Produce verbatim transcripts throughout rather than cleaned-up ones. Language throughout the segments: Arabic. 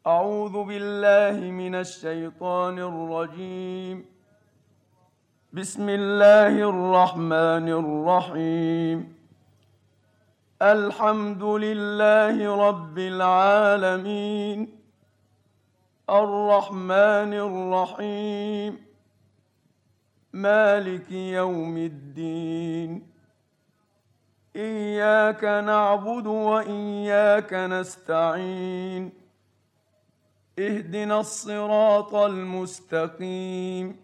أعوذ بالله من الشيطان الرجيم. بسم الله الرحمن الرحيم. الحمد لله رب العالمين، الرحمن الرحيم، مالك يوم الدين. إياك نعبد وإياك نستعين. اهدنا الصراط المستقيم،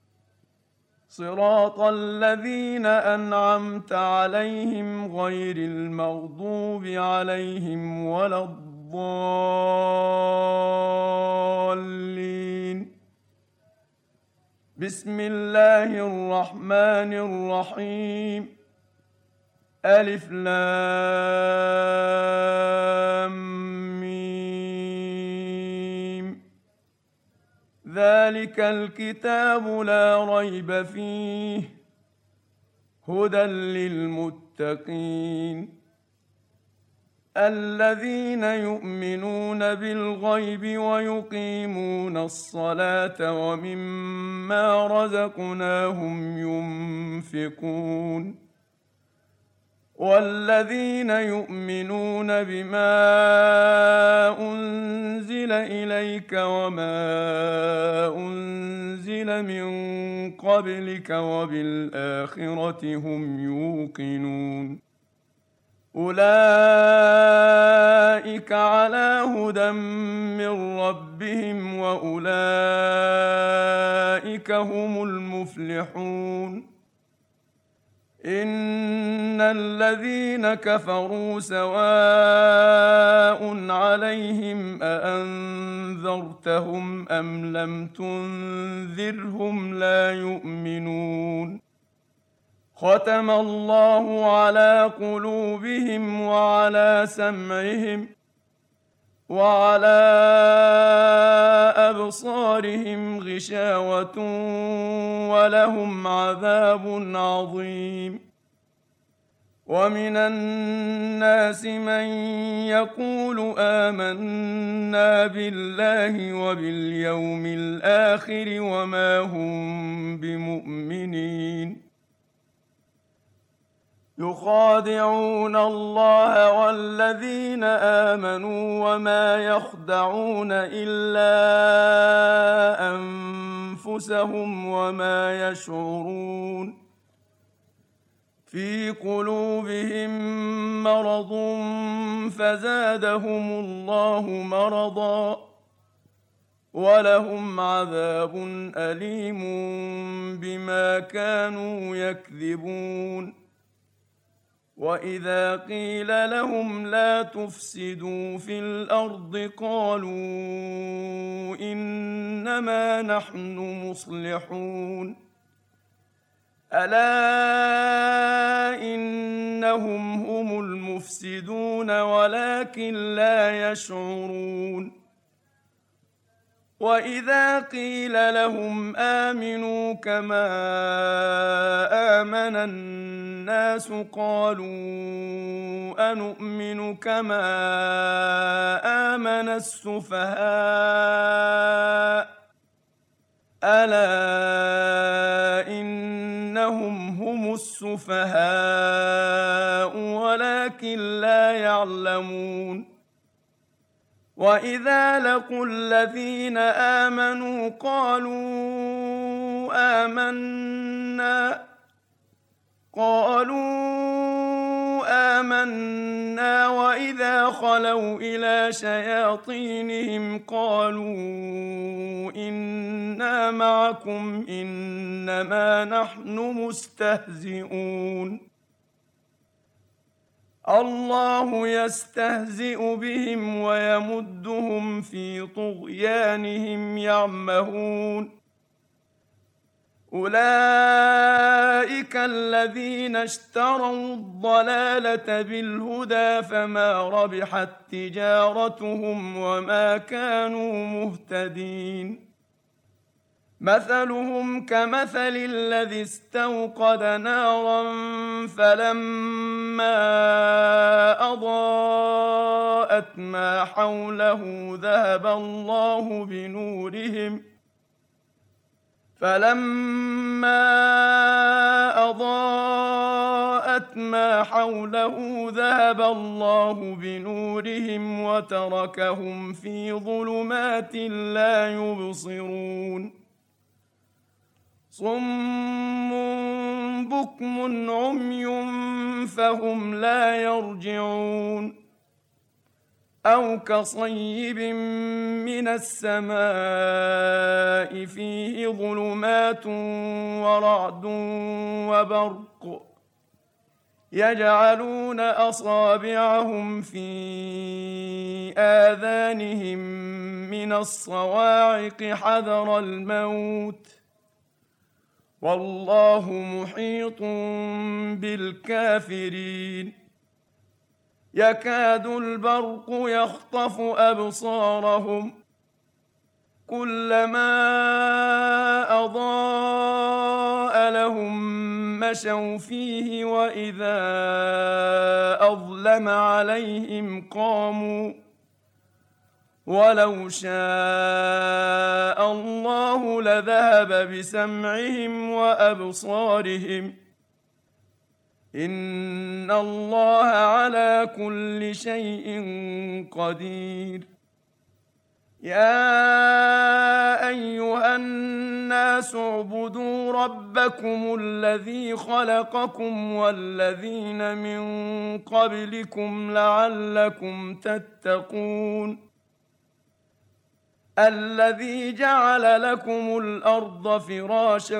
صراط الذين أنعمت عليهم غير المغضوب عليهم ولا الضالين. بسم الله الرحمن الرحيم. ألف لام ميم. ذلك الكتاب لا ريب فيه هدى للمتقين الذين يؤمنون بالغيب ويقيمون الصلاة ومما رزقناهم ينفقون والذين يؤمنون بما أنزل إليك وما أنزل من قبلك وبالآخرة هم يوقنون. أولئك على هدى من ربهم وأولئك هم المفلحون. إن الذين كفروا سواء عليهم أأنذرتهم أم لم تنذرهم لا يؤمنون. ختم الله على قلوبهم وعلى سمعهم وعلى أبصارهم غشاوة ولهم عذاب عظيم. ومن الناس من يقول آمنا بالله وباليوم الآخر وما هم بمؤمنين. يخادعون الله والذين آمنوا وما يخدعون إلا أنفسهم وما يشعرون. في قلوبهم مرض فزادهم الله مرضا ولهم عذاب أليم بما كانوا يكذبون. وإذا قيل لهم لا تفسدوا في الأرض قالوا إنما نحن مصلحون. ألا إنهم هم المفسدون ولكن لا يشعرون. وإذا قيل لهم آمنوا كما آمن الناس قالوا أنؤمن كما آمن السفهاء ألا إنهم هم السفهاء ولكن لا يعلمون. وإذا لقوا الذين آمنوا قالوا آمنا قالوا آمنا وإذا خلوا إلى شياطينهم قالوا إنا معكم إنما نحن مستهزئون. الله يستهزئ بهم ويمدهم في طغيانهم يعمهون. أولئك الذين اشتروا الضلالة بالهدى فما ربحت تجارتهم وما كانوا مهتدين. مثلهم كمثل الذي استوقد نارا فلما أضاءت ما حوله ذهب الله بنورهم فلما أضاءت ما حوله ذهب الله بنورهم وتركهم في ظلمات لا يبصرون صم بكم عمي فهم لا يرجعون أو كصيب من السماء فيه ظلمات ورعد وبرق يجعلون أصابعهم في آذانهم من الصواعق حذر الموت والله محيط بالكافرين يكاد البرق يخطف أبصارهم كلما أضاء لهم مشوا فيه وإذا أظلم عليهم قاموا ولو شاء الله لذهب بسمعهم وأبصارهم إن الله على كل شيء قدير يا أيها الناس اعبدوا ربكم الذي خلقكم والذين من قبلكم لعلكم تتقون الذي جعل لكم الأرض فراشا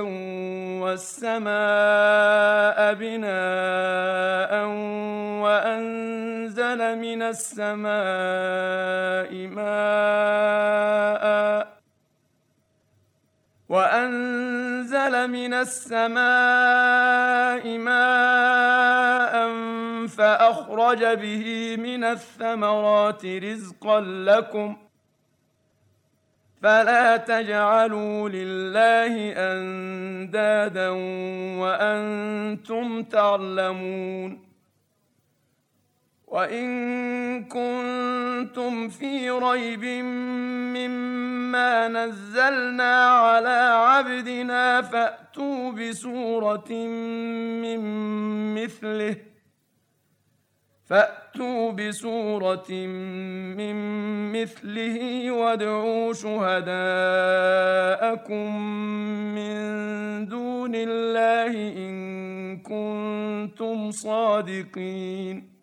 والسماء بناء وأنزل من السماء ماء وأنزل من السماء ماء فأخرج به من الثمرات رزقا لكم فلا تجعلوا لله أندادا وأنتم تعلمون وإن كنتم في ريب مما نزلنا على عبدنا فأتوا بسورة من مثله فأتوا بسورة من مثله وادعوا شهداءكم من دون الله إن كنتم صادقين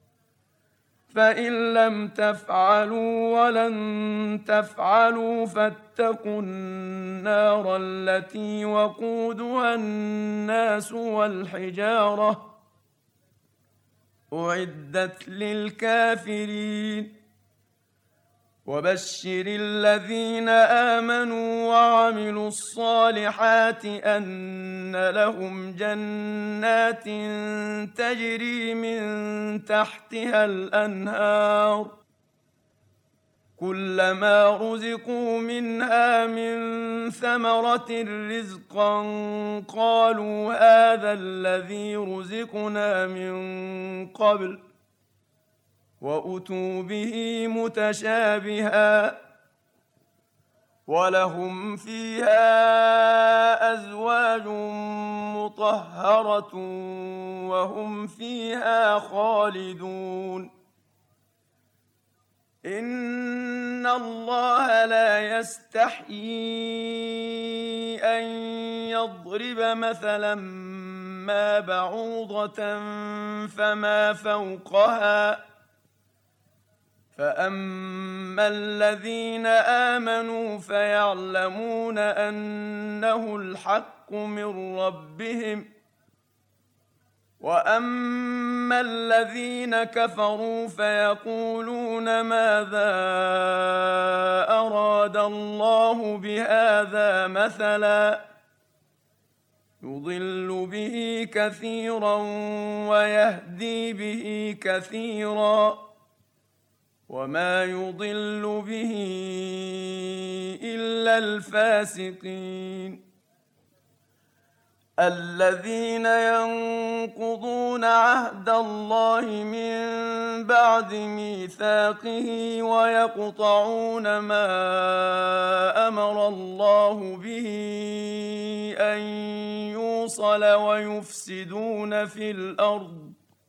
فإن لم تفعلوا ولن تفعلوا فاتقوا النار التي وقودها الناس والحجارة أعدت للكافرين وبشر الذين آمنوا وعملوا الصالحات أن لهم جنات تجري من تحتها الأنهار كلما رزقوا منها من ثمرة رزقا قالوا هذا الذي رزقنا من قبل وأتوا به متشابها ولهم فيها أزواج مطهرة وهم فيها خالدون إن الله لا يستحيي أن يضرب مثلا ما بعوضة فما فوقها فأما الذين آمنوا فيعلمون أنه الحق من ربهم وأما الذين كفروا فيقولون ماذا أراد الله بهذا مثلا يضل به كثيرا ويهدي به كثيرا وما يضل به إلا الفاسقين. الذين ينقضون عهد الله من بعد ميثاقه ويقطعون ما أمر الله به أن يوصل ويفسدون في الأرض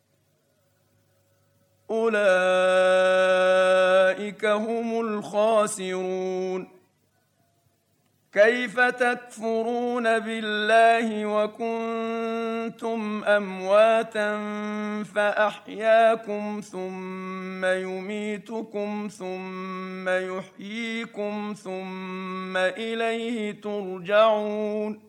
أولئك هم الخاسرون. كيف تكفرون بالله وكنتم أمواتا فأحياكم ثم يميتكم ثم يحييكم ثم إليه ترجعون.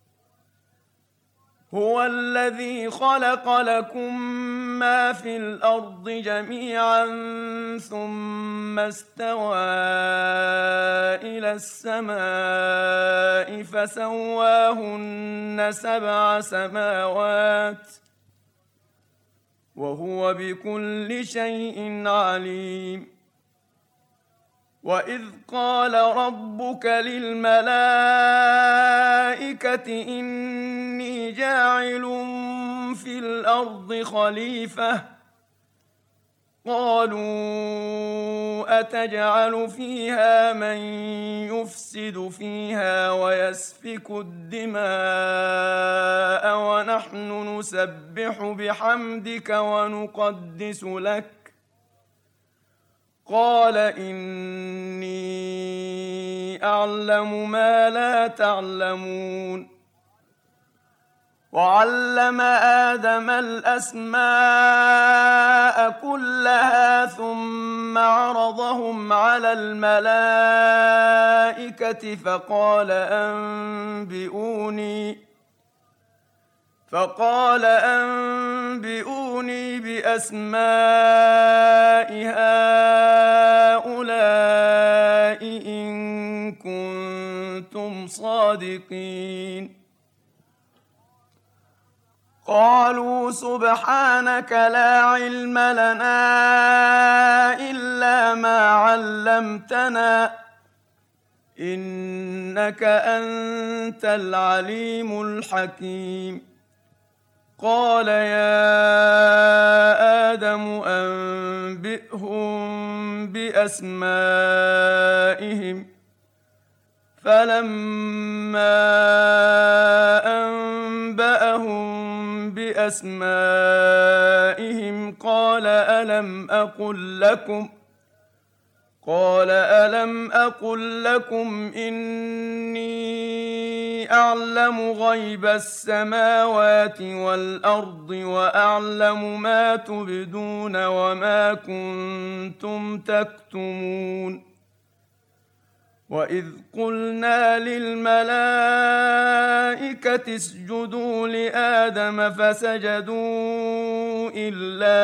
هو الذي خلق لكم ما في الأرض جميعا ثم استوى إلى السماء فسواهن سبع سماوات وهو بكل شيء عليم. وإذ قال ربك للملائكة إني جاعل في الأرض خليفة قالوا أتجعل فيها من يفسد فيها ويسفك الدماء ونحن نسبح بحمدك ونقدس لك قال إني أعلم ما لا تعلمون. وعلم آدم الأسماء كلها ثم عرضهم على الملائكة فقال أنبئوني فقال أنبئوني بأسماء هؤلاء إن كنتم صادقين. قالوا سبحانك لا علم لنا إلا ما علمتنا إنك أنت العليم الحكيم. قال يا آدم أنبئهم بأسمائهم فلما أنبأهم بأسمائهم قال ألم أقل لكم قال ألم أقل لكم إني أعلم غيب السماوات والأرض وأعلم ما تبدون وما كنتم تكتمون. وإذ قلنا للملائكة اسجدوا لآدم فسجدوا إلا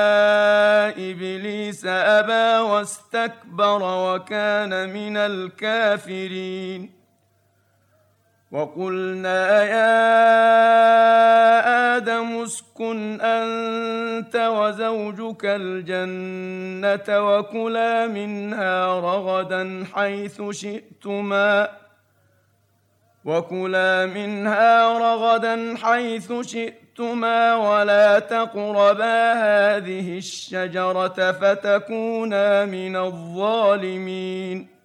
إبليس أبى واستكبر وكان من الكافرين. وقلنا يا آدم اسكن أنت وزوجك الجنة وكلا منها رغدا حيث شئتما وكلا منها رغدا حيث شئتما ولا تقربا هذه الشجرة فتكونا من الظالمين.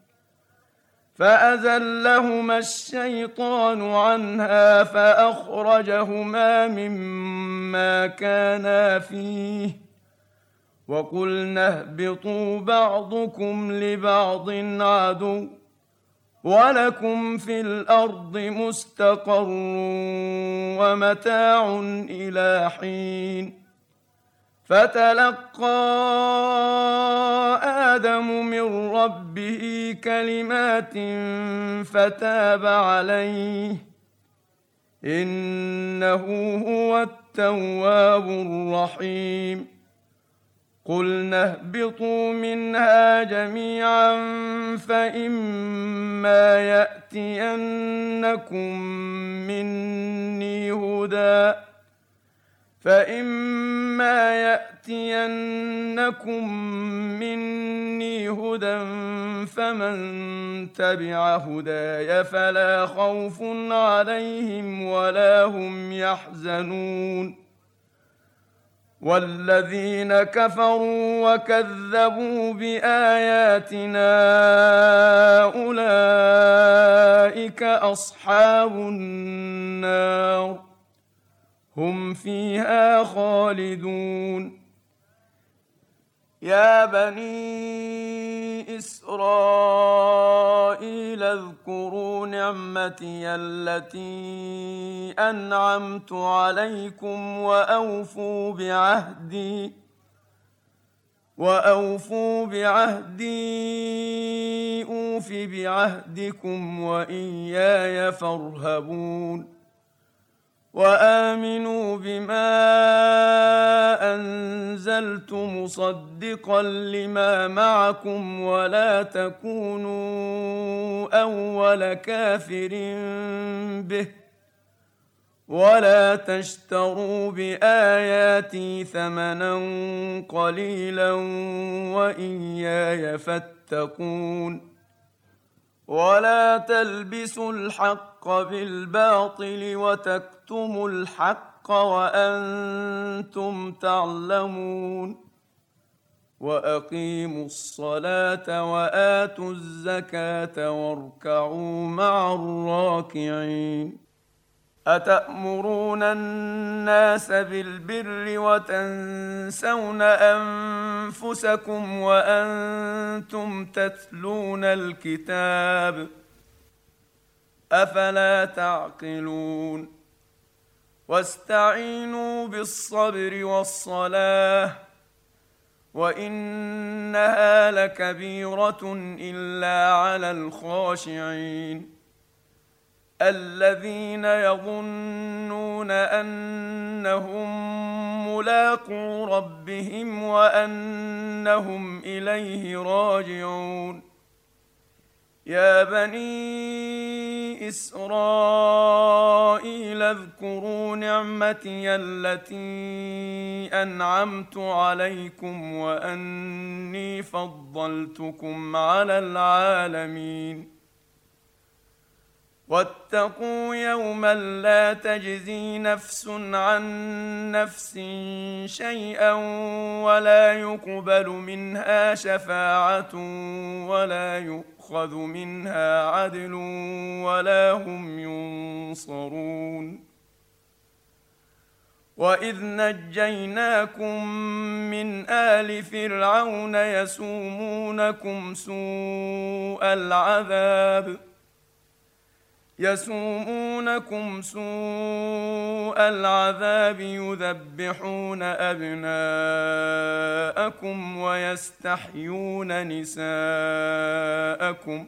فأزلهما الشيطان عنها فأخرجهما مما كانا فيه وقلنا اهبطوا بعضكم لبعض عدو ولكم في الأرض مستقر ومتاع إلى حين. فتلقى آدم من ربه كلمات فتاب عليه إنه هو التواب الرحيم. قلنا اهبطوا منها جميعا فإما يأتينكم مني هدى فإما يأتينكم مني هدى فمن تبع هداي فلا خوف عليهم ولا هم يحزنون والذين كفروا وكذبوا بآياتنا أولئك أصحاب النار هم فيها خالدون. يا بني إسرائيل اذكروا نعمتي التي أنعمت عليكم وأوفوا بعهدي وأوفوا بعهدي أوف بعهدكم وإياي فارهبون. وآمنوا بما أنزلت مصدقا لما معكم ولا تكونوا أول كافر به ولا تشتروا بآياتي ثمنا قليلا وإياي فاتقون. ولا تلبسوا الحق بالباطل وتكتموا الحق وأنتم تعلمون. وأقيموا الصلاة وآتوا الزكاة واركعوا مع الراكعين. أتأمرون الناس بالبر وتنسون أنفسكم وأنتم تتلون الكتاب أفلا تعقلون. واستعينوا بالصبر والصلاة وإنها لكبيرة إلا على الخاشعين الذين يظنون أنهم ملاقو ربهم وأنهم إليه راجعون. يا بني إسرائيل اذكروا نعمتي التي أنعمت عليكم وأني فضلتكم على العالمين. واتقوا يوما لا تجزي نفس عن نفس شيئا ولا يقبل منها شفاعة ولا يؤخذ منها عدل ولا هم ينصرون. وإذ نجيناكم من آل فرعون يسومونكم سوء العذاب يسومونكم سوء العذاب يذبحون أبناءكم ويستحيون نساءكم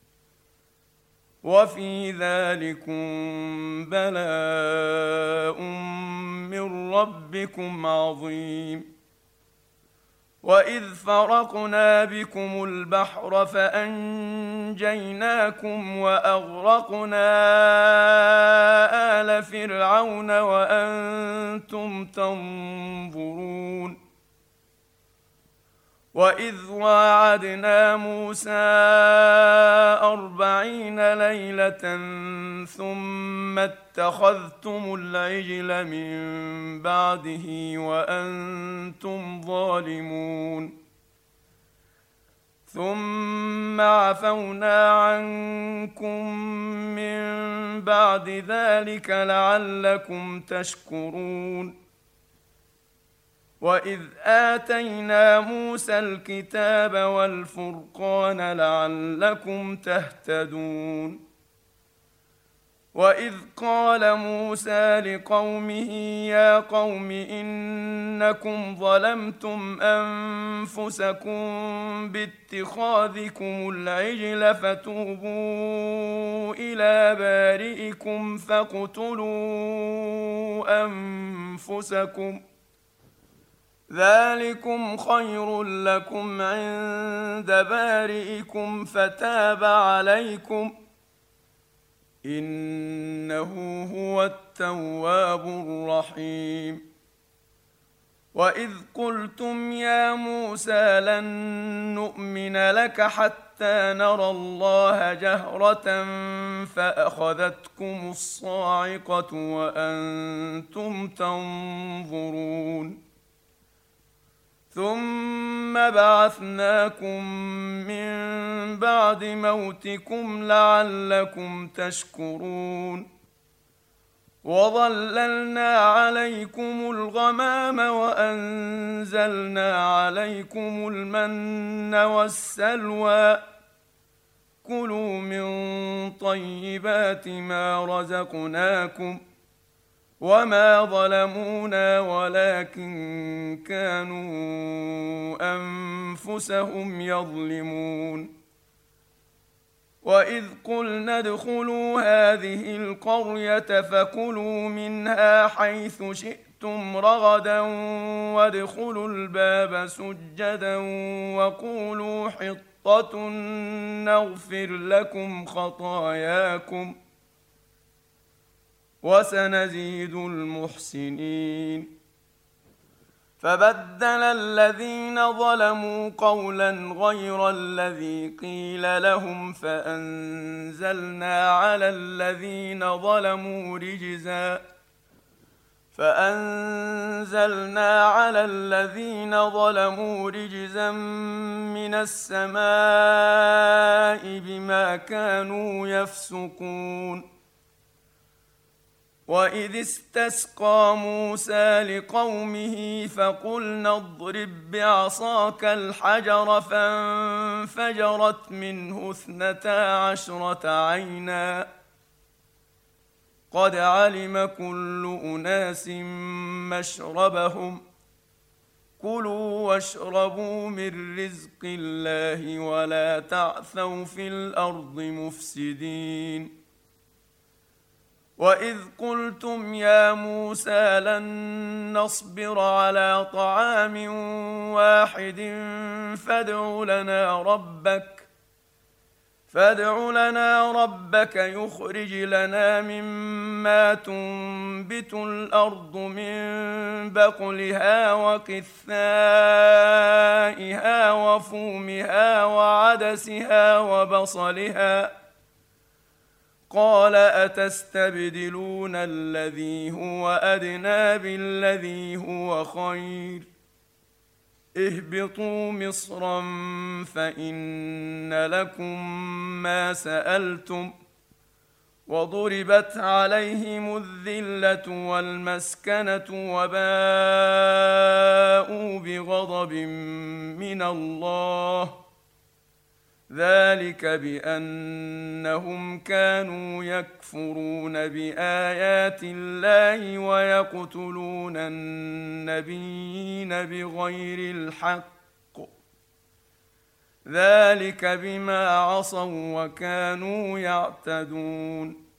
وفي ذلكم بلاء من ربكم عظيم. وإذ فرقنا بكم البحر فأنجيناكم وأغرقنا آل فرعون وأنتم تنظرون. وإذ واعدنا موسى أربعين ليلة ثم اتخذتم العجل من بعده وأنتم ظالمون ثم عفونا عنكم من بعد ذلك لعلكم تشكرون. وإذ آتينا موسى الكتاب والفرقان لعلكم تهتدون. وإذ قال موسى لقومه يا قوم إنكم ظلمتم أنفسكم باتخاذكم العجل فتوبوا إلى بارئكم فاقتلوا أنفسكم ذلكم خير لكم عند بارئكم فتاب عليكم إنه هو التواب الرحيم. وإذ قلتم يا موسى لن نؤمن لك حتى نرى الله جهرة فأخذتكم الصاعقة وأنتم تنظرون ثم بعثناكم من بعد موتكم لعلكم تشكرون وظللنا عليكم الغمام وأنزلنا عليكم المن والسلوى كلوا من طيبات ما رزقناكم وما ظلمونا ولكن كانوا أنفسهم يظلمون وإذ قلنا ادخلوا هذه القرية فكلوا منها حيث شئتم رغدا وادخلوا الباب سجدا وقولوا حطة نغفر لكم خطاياكم وسنزيد المحسنين فبدل الذين ظلموا قولا غير الذي قيل لهم فأنزلنا على الذين ظلموا رجزا فأنزلنا على الذين ظلموا رجزا من السماء بما كانوا يفسقون وإذ استسقى موسى لقومه فقلنا اضرب بعصاك الحجر فانفجرت منه اثنتا عشرة عينا قد علم كل أناس مشربهم كلوا واشربوا من رزق الله ولا تعثوا في الأرض مفسدين وإذ قلتم يا موسى لن نصبر على طعام واحد فادع لنا ربك فادع لنا ربك يخرج لنا مما تنبت الأرض من بقلها وقثائها وفومها وعدسها وبصلها قال أتستبدلون الذي هو أدنى بالذي هو خير اهبطوا مصرا فإن لكم ما سألتم وضربت عليهم الذلة والمسكنة وباءوا بغضب من الله ذلك بأنهم كانوا يكفرون بآيات الله ويقتلون النبيين بغير الحق ذلك بما عصوا وكانوا يعتدون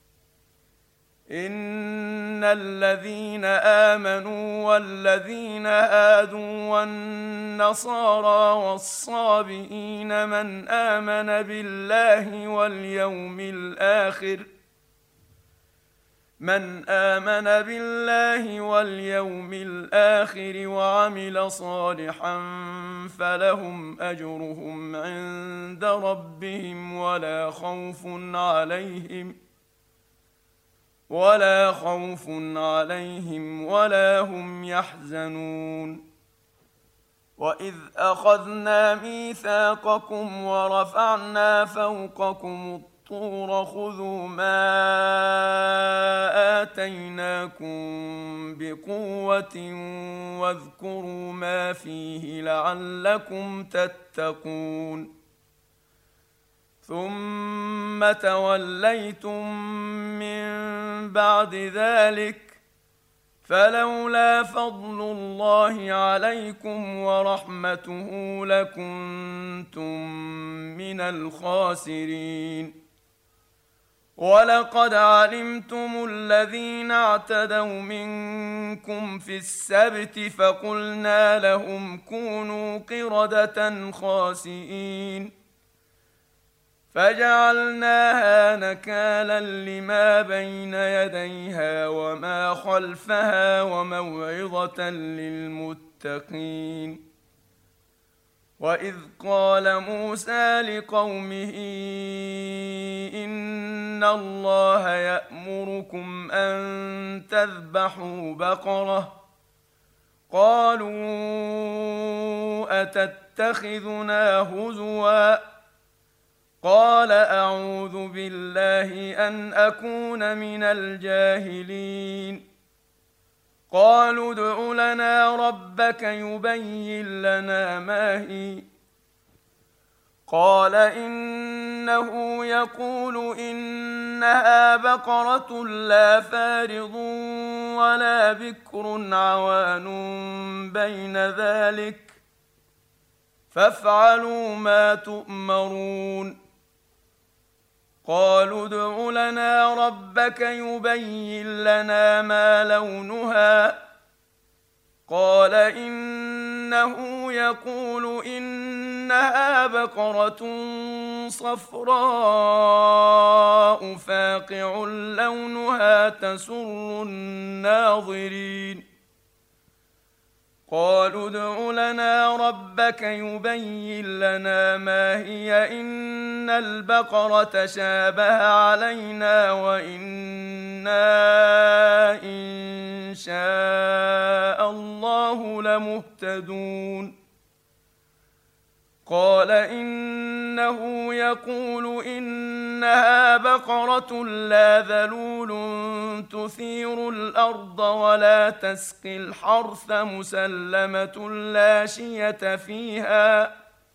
إن الذين آمنوا والذين هادوا والنصارى والصابئين من آمن بالله واليوم الآخر من آمن بالله واليوم الآخر وعمل صالحا فلهم أجرهم عند ربهم ولا خوف عليهم ولا خوف عليهم ولا هم يحزنون وإذ أخذنا ميثاقكم ورفعنا فوقكم الطور خذوا ما آتيناكم بقوة واذكروا ما فيه لعلكم تتقون ثم توليتم من بعد ذلك فلولا فضل الله عليكم ورحمته لكنتم من الخاسرين ولقد علمتم الذين اعتدوا منكم في السبت فقلنا لهم كونوا قردة خاسئين فجعلناها نكالا لما بين يديها وما خلفها وموعظة للمتقين. وإذ قال موسى لقومه إن الله يأمركم أن تذبحوا بقرة قالوا أتتخذنا هزوا قال أعوذ بالله أن أكون من الجاهلين. قالوا ادع لنا ربك يبين لنا ما هي قال إنه يقول إنها بقرة لا فارض ولا بكر عوان بين ذلك فافعلوا ما تؤمرون. قالوا ادع لنا ربك يبين لنا ما لونها قال إنه يقول إنها بقرة صفراء فاقع لونها تسر الناظرين. قالوا ادع لنا ربك يبين لنا ما هي إن البقرة شابه علينا وإنا إن شاء الله لمهتدون. قال إنه يقول إنها بقرة لا ذلول تثير الأرض ولا تسقي الحرث مسلمة لا شية فيها.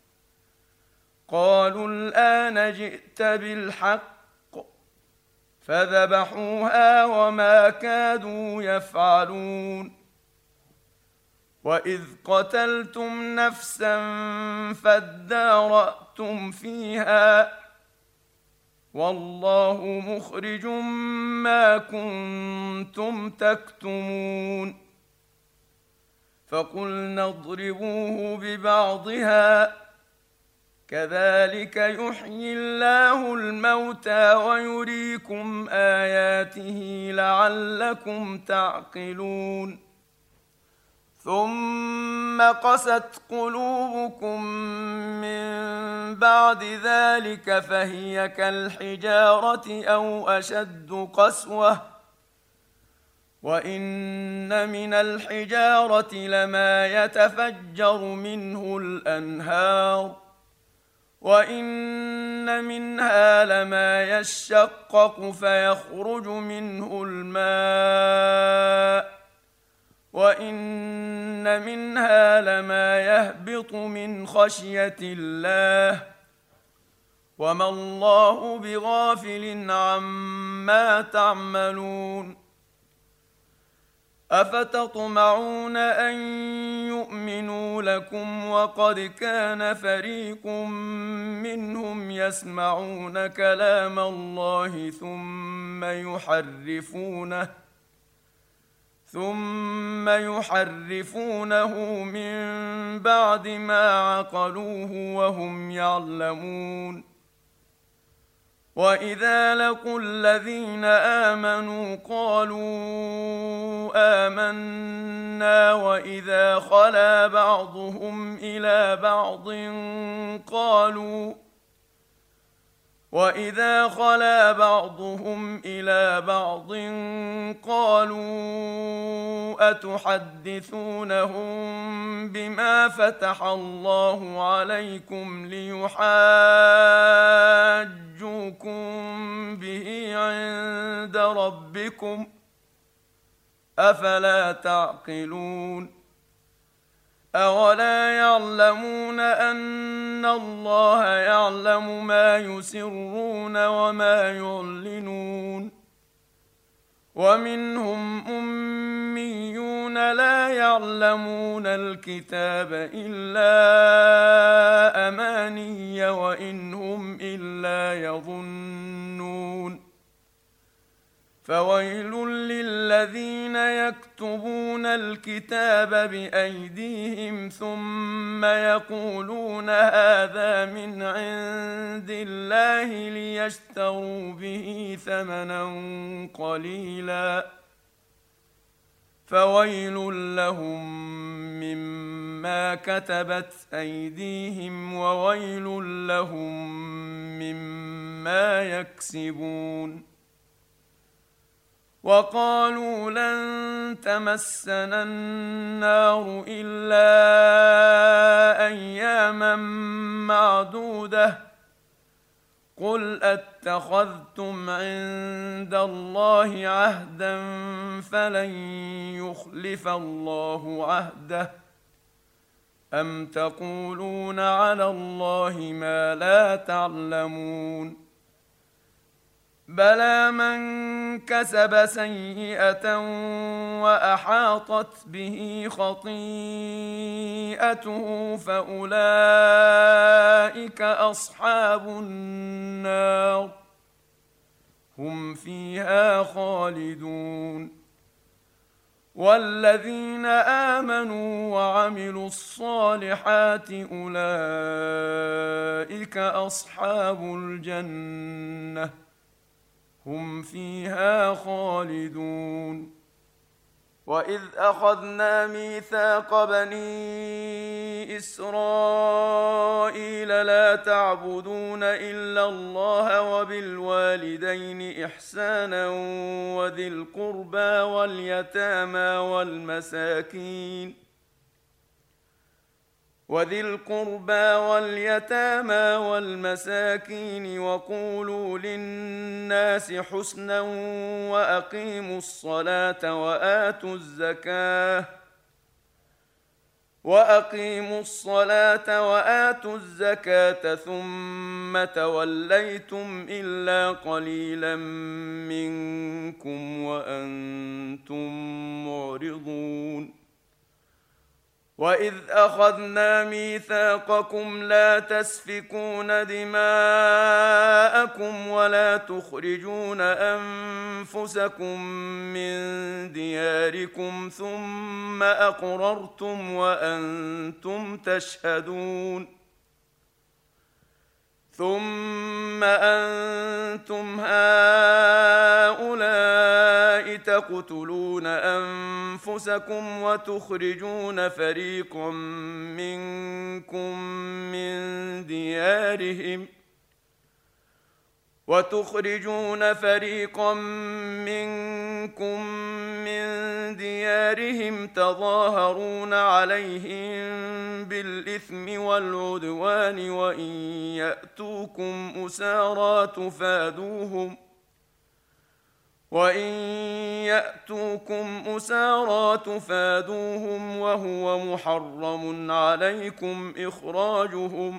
قالوا الآن جئت بالحق فذبحوها وما كادوا يفعلون. وإذ قتلتم نفسا فادارأتم فيها والله مخرج ما كنتم تكتمون. فقلنا اضربوه ببعضها كذلك يحيي الله الموتى ويريكم آياته لعلكم تعقلون. ثم قست قلوبكم من بعد ذلك فهي كالحجارة أو أشد قسوة وإن من الحجارة لما يتفجر منه الأنهار وإن منها لما يشقق فيخرج منه الماء وإن منها لما يهبط من خشية الله وما الله بغافل عما تعملون. أفتطمعون أن يؤمنوا لكم وقد كان فريق منهم يسمعون كلام الله ثم يحرفونه ثم يحرفونه من بعد ما عقلوه وهم يعلمون. وإذا لقوا الذين آمنوا قالوا آمنا وإذا خلا بعضهم إلى بعض قالوا وإذا خلا بعضهم إلى بعض قالوا أتحدثونهم بما فتح الله عليكم ليحاجوكم به عند ربكم أفلا تعقلون. أولا يعلمون أن الله يعلم ما يسرون وما يعلنون. ومنهم أميون لا يعلمون الكتاب إلا أماني وإن هم إلا يظنون. فويل للذين يكتبون الكتاب بأيديهم ثم يقولون هذا من عند الله ليشتروا به ثمنا قليلا فويل لهم مما كتبت أيديهم وويل لهم مما يكسبون. وقالوا لن تمسنا النار إلا أياما معدودة قل أتخذتم عند الله عهدا فلن يخلف الله عهده أم تقولون على الله ما لا تعلمون. بلى من كسب سيئة وأحاطت به خطيئته فأولئك أصحاب النار هم فيها خالدون. والذين آمنوا وعملوا الصالحات أولئك أصحاب الجنة هم فيها خالدون. وإذ أخذنا ميثاق بني إسرائيل لا تعبدون إلا الله وبالوالدين إحسانا وذي القربى واليتامى والمساكين وذي القربى واليتامى والمساكين وقولوا للناس حسنا وأقيموا الصلاة وآتوا الزكاة وأقيموا الصلاة وآتوا الزكاة ثم توليتم إلا قليلا منكم وأنتم معرضون. وإذ أخذنا ميثاقكم لا تسفكون دماءكم ولا تخرجون أنفسكم من دياركم ثم أقررتم وأنتم تشهدون. ثم أنتم هؤلاء تقتلون أنفسكم وتخرجون فريقا منكم من ديارهم وتخرجون فريقا منكم من ديارهم تظاهرون عليهم بالإثم والعدوان وإن يأتوكم أسارى تفادوهم وإن يأتوكم أسارى تفادوهم وهو محرم عليكم إخراجهم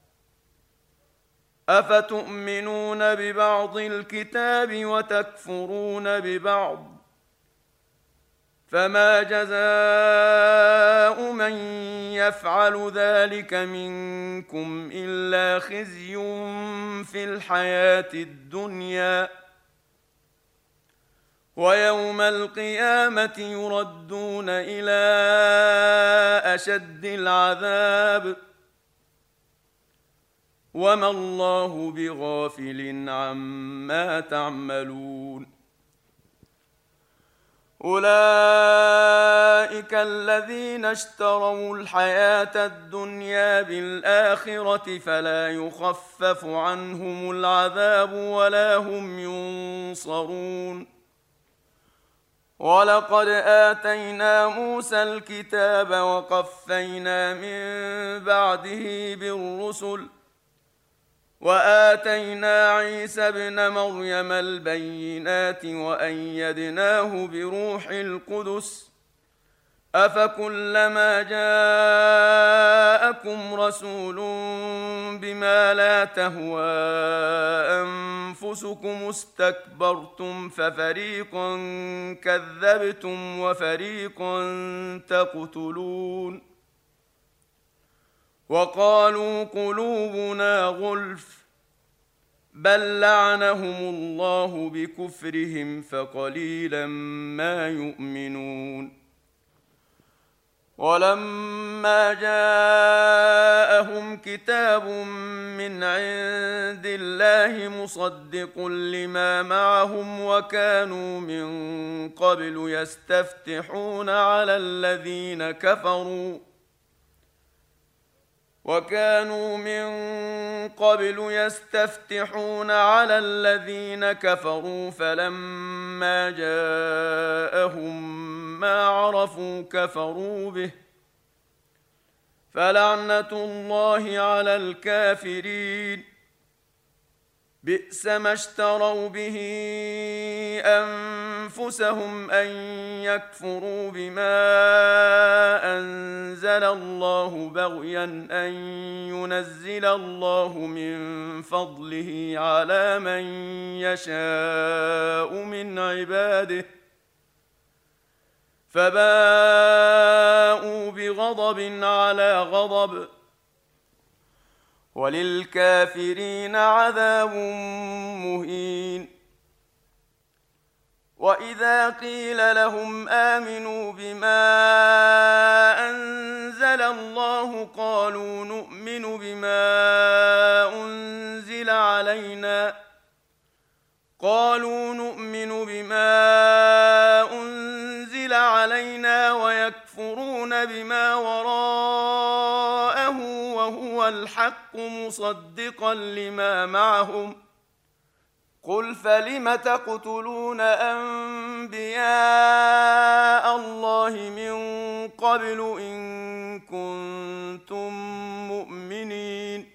أفتؤمنون ببعض الكتاب وتكفرون ببعض فما جزاء من يفعل ذلك منكم إلا خزي في الحياة الدنيا ويوم القيامة يردون إلى أشد العذاب وما الله بغافل عما تعملون. أولئك الذين اشتروا الحياة الدنيا بالآخرة فلا يخفف عنهم العذاب ولا هم ينصرون. ولقد آتينا موسى الكتاب وقفينا من بعده بالرسل وآتينا عيسى ابن مريم البينات وأيدناه بروح القدس أفكلما جاءكم رسول بما لا تهوى أنفسكم استكبرتم ففريقا كذبتم وفريقا تقتلون. وقالوا قلوبنا غلف بل لعنهم الله بكفرهم فقليلا ما يؤمنون. ولما جاءهم كتاب من عند الله مصدق لما معهم وكانوا من قبل يستفتحون على الذين كفروا وكانوا من قبل يستفتحون على الذين كفروا فلما جاءهم ما عرفوا كفروا به فلعنة الله على الكافرين. بئس ما اشتروا به أنفسهم أن يكفروا بما أنزل الله بغيا أن ينزل الله من فضله على من يشاء من عباده فباءوا بغضب على غضب وللكافرين عذاب مهين. وإذا قيل لهم آمنوا بما أنزل الله قالوا نؤمن بما أنزل علينا قالوا نؤمن بما أنزل علينا ويكفرون بما وراءه وهو الحق مصدقا لما معهم قل فلم تقتلون أنبياء الله من قبل إن كنتم مؤمنين.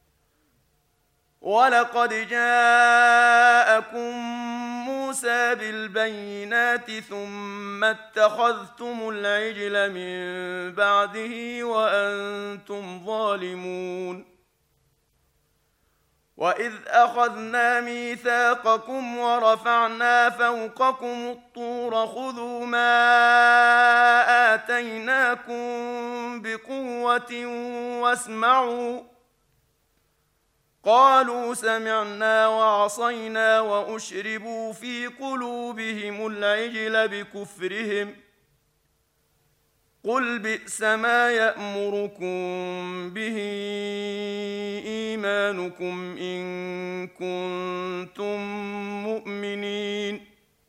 ولقد جاءكم موسى بالبينات ثم اتخذتم العجل من بعده وأنتم ظالمون. وإذ أخذنا ميثاقكم ورفعنا فوقكم الطور خذوا ما آتيناكم بقوة واسمعوا قالوا سمعنا وعصينا وأشربوا في قلوبهم العجل بكفرهم قل بئس ما يأمركم به إيمانكم إن كنتم مؤمنين.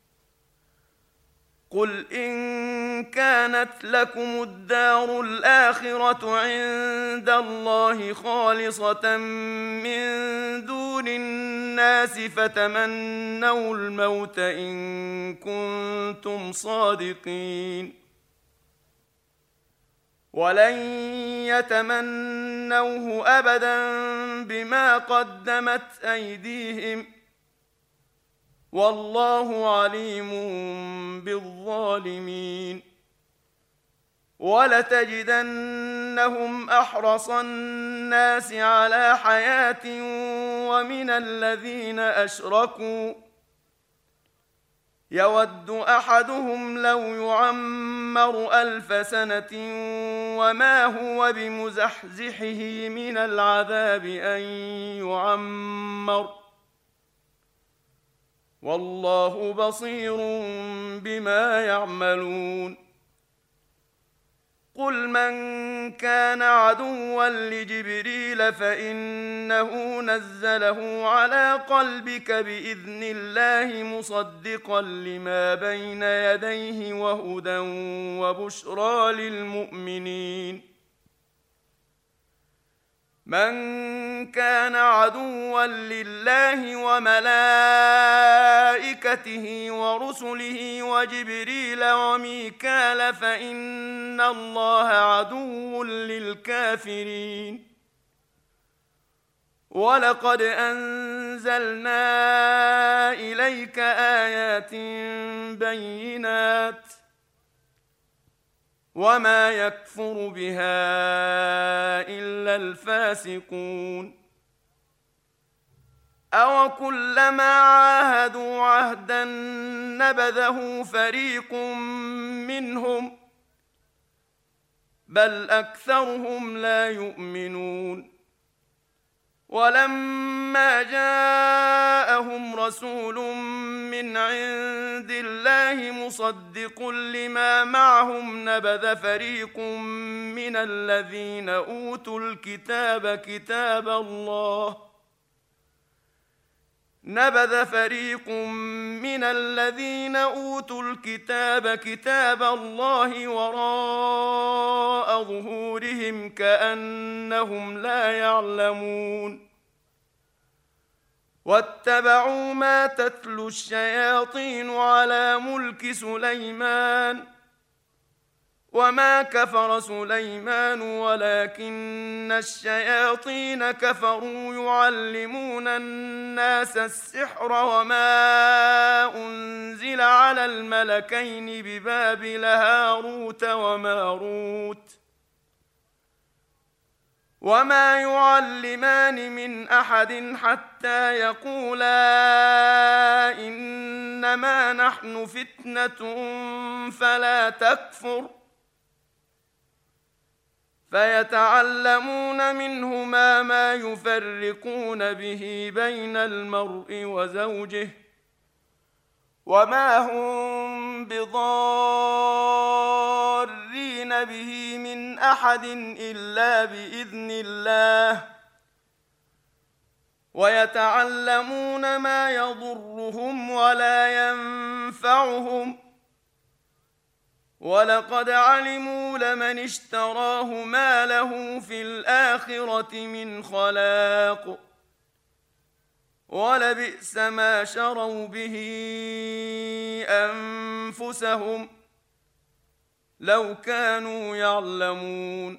قل إن كانت لكم الدار الآخرة عند الله خالصة من دون الناس فتمنوا الموت إن كنتم صادقين ولن يتمنوه أبدا بما قدمت أيديهم والله عليم بالظالمين. ولتجدنهم أحرص الناس على حياة ومن الذين أشركوا يود أحدهم لو يعمر ألف سنة وما هو بمزحزحه من العذاب أن يعمر والله بصير بما يعملون. قل من كان عدوا لجبريل فإنه نزله على قلبك بإذن الله مصدقا لما بين يديه وهدى وبشرى للمؤمنين. من كان عدوا لله وملائكته ورسله وجبريل وميكال فإن الله عدو للكافرين. ولقد أنزلنا إليك آيات بينات وما يكفر بها إلا الفاسقون. أو كلما عاهدوا عهدا نبذه فريق منهم بل أكثرهم لا يؤمنون. ولما جاء جاءهم رسول من عند الله مصدق لما معهم نبذ فريق من الذين أوتوا الكتاب كتاب الله نبذ فريق من الذين أوتوا الكتاب كتاب الله وراء ظهورهم كأنهم لا يعلمون واتبعوا ما تتلو الشياطين على ملك سليمان وما كفر سليمان ولكن الشياطين كفروا يعلمون الناس السحر وما أنزل على الملكين ببابل هاروت وماروت وما يعلمان من أحد حتى يقولا إنما نحن فتنة فلا تكفر فيتعلمون منهما ما يفرقون به بين المرء وزوجه وما هم بضارين به من أحد إلا بإذن الله ويتعلمون ما يضرهم ولا ينفعهم ولقد علموا لمن اشتراه ما له في الآخرة من خلاق ولبئس ما شروا به أنفسهم لو كانوا يعلمون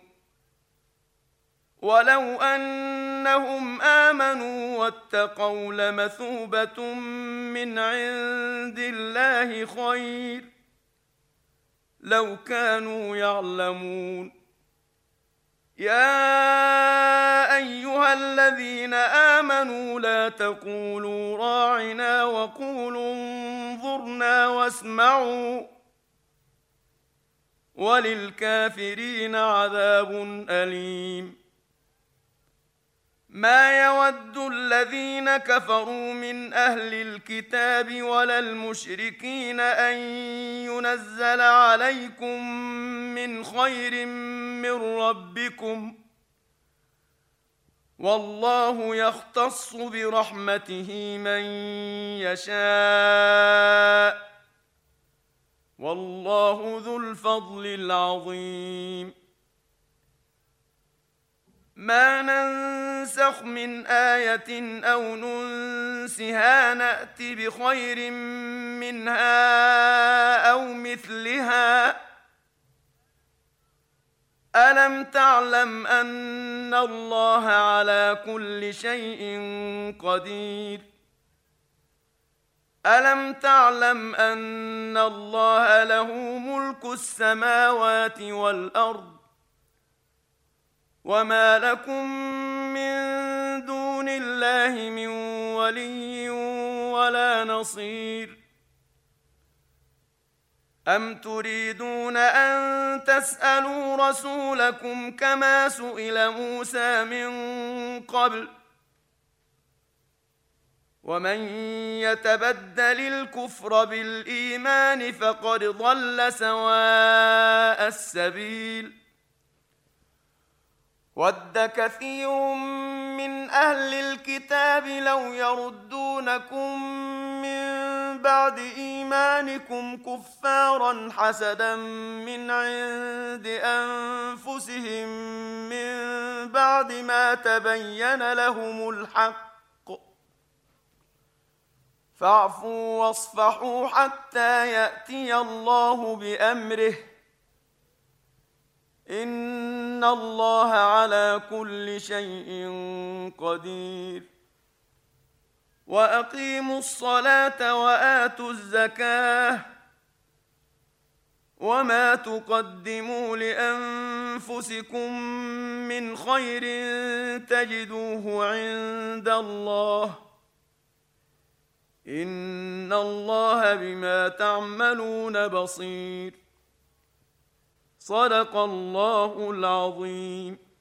ولو أنهم آمنوا واتقوا لمثوبة من عند الله خير لو كانوا يعلمون يا أيها الذين آمنوا لا تقولوا راعنا وقولوا انظرنا واسمعوا وللكافرين عذاب أليم ما يود الذين كفروا من أهل الكتاب ولا المشركين أن ينزل عليكم من خير من ربكم والله يختص برحمته من يشاء والله ذو الفضل العظيم ما ننسخ من آية أو ننسها نأت بخير منها أو مثلها ألم تعلم أن الله على كل شيء قدير ألم تعلم أن الله له ملك السماوات والأرض وما لكم من دون الله من ولي ولا نصير أم تريدون أن تسألوا رسولكم كما سئل موسى من قبل ومن يتبدل الكفر بالإيمان فقد ضل سواء السبيل ود كثير من أهل الكتاب لو يردونكم من بعد إيمانكم كفارا حسدا من عند أنفسهم من بعد ما تبين لهم الحق فاعفوا واصفحوا حتى يأتي الله بأمره إن الله على كل شيء قدير وأقيموا الصلاة وآتوا الزكاة وما تقدموا لأنفسكم من خير تجدوه عند الله إن الله بما تعملون بصير صدق الله العظيم.